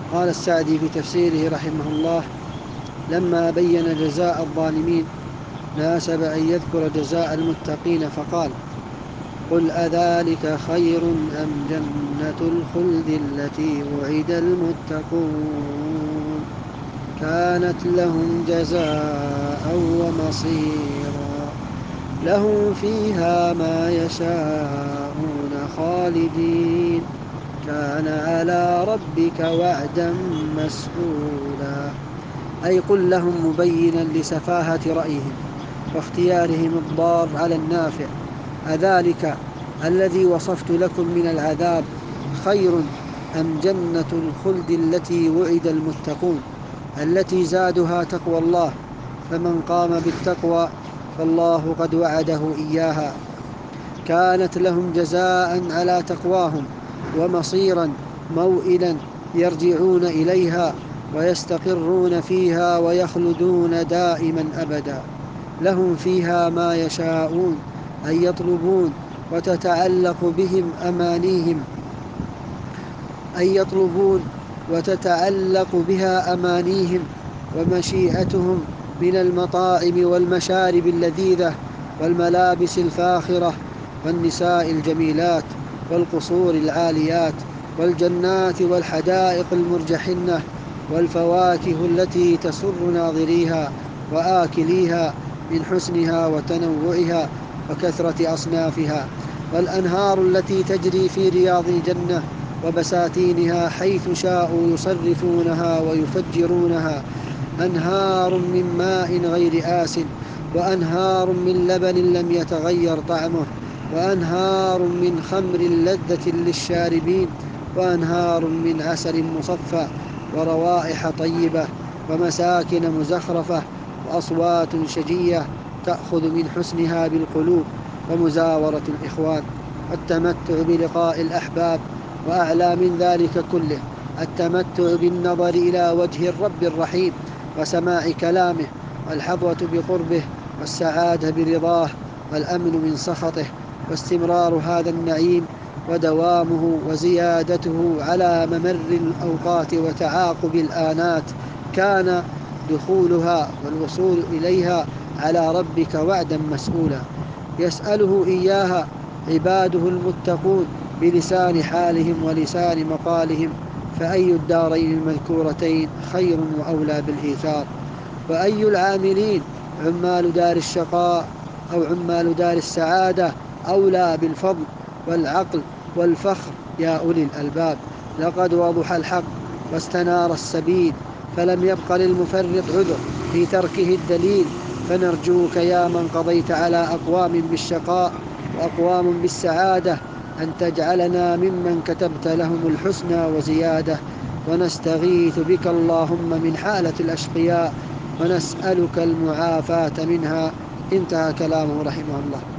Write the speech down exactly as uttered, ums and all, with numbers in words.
قال السعدي في تفسيره رحمه الله: لما بين جزاء الظالمين ناسب أن يذكر جزاء المتقين فقال: قل أذلك خير أم جنة الخلد التي وعد المتقون كانت لهم جزاء ومصيرا لهم فيها ما يشاءون خالدين كان على ربك وعدا مسئولا. أي قل لهم مبينا لسفاهة رأيهم واختيارهم الضار على النافع: أذلك الذي وصفت لكم من العذاب خير أم جنة الخلد التي وعد المتقون التي زادها تقوى الله، فمن قام بالتقوى فالله قد وعده إياها، كانت لهم جزاء على تقواهم ومصيرا موئلا يرجعون إليها ويستقرون فيها ويخلدون دائما أبدا. لهم فيها ما يشاءون أي يطلبون، وتتعلق بهم أمانيهم أي يطلبون وتتعلق بها أمانيهم ومشيئتهم من المطاعم والمشارب اللذيذة والملابس الفاخرة والنساء الجميلات والقصور العاليات والجنات والحدائق المرجحنة والفواكه التي تسر ناظريها وآكليها من حسنها وتنوعها وكثرة أصنافها، والأنهار التي تجري في رياض الجنة وبساتينها حيث شاءوا يصرفونها ويفجرونها، أنهار من ماء غير آسن، وأنهار من لبن لم يتغير طعمه، وأنهار من خمر لذة للشاربين، وأنهار من عسل مصفى، وروائح طيبة، ومساكن مزخرفة، وأصوات شجية تأخذ من حسنها بالقلوب، ومزاورة الإخوان، والتمتع بلقاء الأحباب، وأعلى من ذلك كله التمتع بالنظر إلى وجه الرب الرحيم وسماع كلامه، والحظوة بقربه، والسعادة برضاه، والأمن من سخطه، واستمرار هذا النعيم ودوامه وزيادته على ممر الأوقات وتعاقب الآنات. كان دخولها والوصول إليها على ربك وعدا مسؤولا يسأله إياها عباده المتقون بلسان حالهم ولسان مقالهم، فأي الدارين المذكورتين خير وأولى بالإيثار؟ وأي العاملين عمال دار الشقاء أو عمال دار السعادة أولى بالفضل والعقل والفخر يا أولي الألباب؟ لقد وضح الحق واستنار السبيل، فلم يبق للمفرط عذر في تركه الدليل، فنرجوك يا من قضيت على أقوام بالشقاء وأقوام بالسعادة أن تجعلنا ممن كتبت لهم الحسنى وزيادة، ونستغيث بك اللهم من حالة الأشقياء ونسألك المعافاة منها. انتهى كلامه رحمه الله.